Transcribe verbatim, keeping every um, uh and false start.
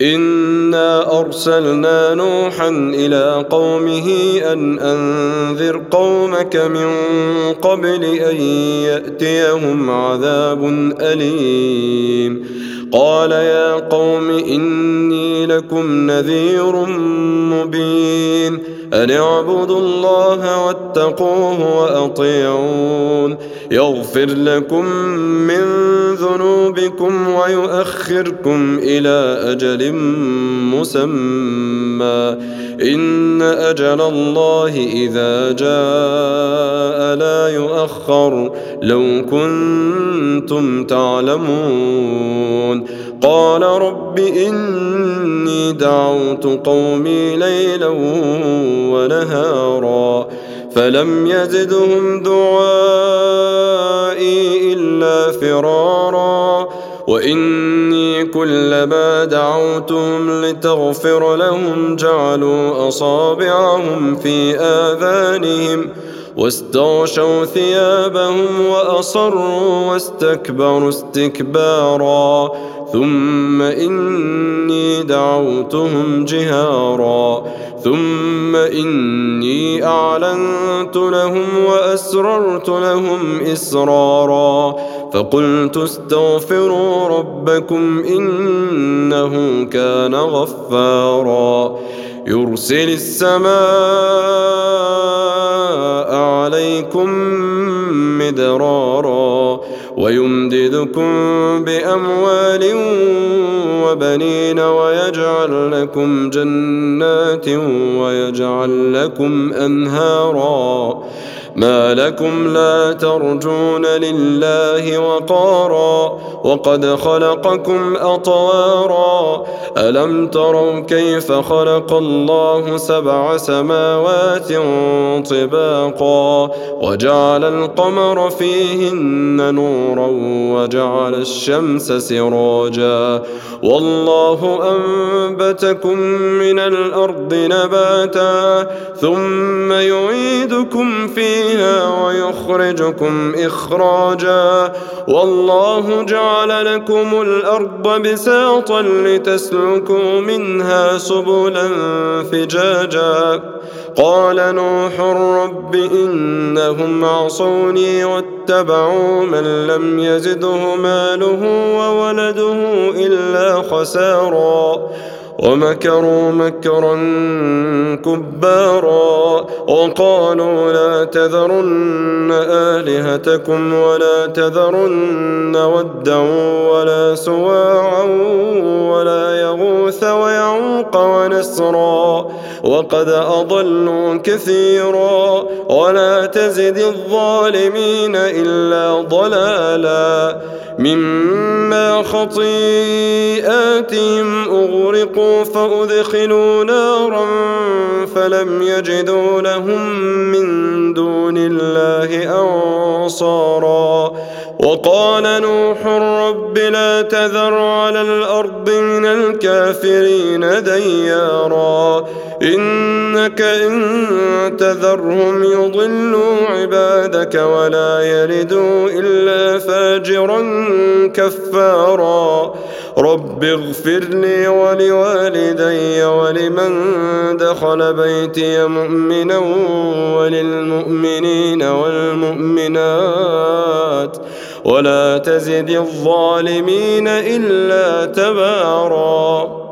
إنا أرسلنا نوحا إلى قومه أن أنذر قومك من قبل أن يأتيهم عذاب أليم. قال يا قوم إني لكم نذير مبين أن اعبدوا الله واتقوه وأطيعون يغفر لكم من ذنوبكم ويؤخركم إلى أجل مسمى إن أجل الله إذا جاء لا يؤخر لو كنتم تعلمون. قال رب إني دعوت قومي ليلا ونهارا فلم يزدهم دعائي إلا فرارا وإني كلما دعوتهم لتغفر لهم جعلوا أصابعهم في آذانهم واستغشوا ثيابهم وأصروا واستكبروا استكبارا ثم إني دعوتهم جهارا ثم إني أعلنت لهم وأسررت لهم إسرارا فقلت استغفروا ربكم إنه كان غفارا يرسل السماء عليكم مدرارا ويمددكم بأموال وبنين ويجعل لكم جنات ويجعل لكم أنهارا ما لكم لا ترجون لله وقارا وقد خلقكم أطوارا ألم تروا كيف خلق الله سبع سماوات طباقا وجعل القمر فيهن نورا وجعل الشمس سراجا والله أنبتكم من الأرض نباتا ثم يعيدكم فيها ويخرجكم إخراجا والله جعل لكم الأرض بساطا لتسلكوا منها سبلا فجاجا قال نوح رب إنهم عصوني واتبعوا من لم يزده ماله وولده إلا خسارا ومكروا مكرا كبارا وقالوا لا تذرن آلهتكم ولا تذرن ودا ولا سواعا ولا يغوث ويعوق ونسرا وقد أضلوا كثيرا ولا تزد الظالمين إلا ضلالا مما خطيئاتهم أغرقوا فأدخلوا نارا فلم يجدوا لهم من دون الله أنصارا وقال نوح رب لا تذر على الأرض من الكافرين ديارا إنك إن تذرهم يضلوا عبادك ولا يلدوا إلا فاجرا كفارا رب اغفر لي ولوالدي ولمن دخل بيتي مؤمنا وللمؤمنين والمؤمنات ولا تزد الظالمين إلا تبارا.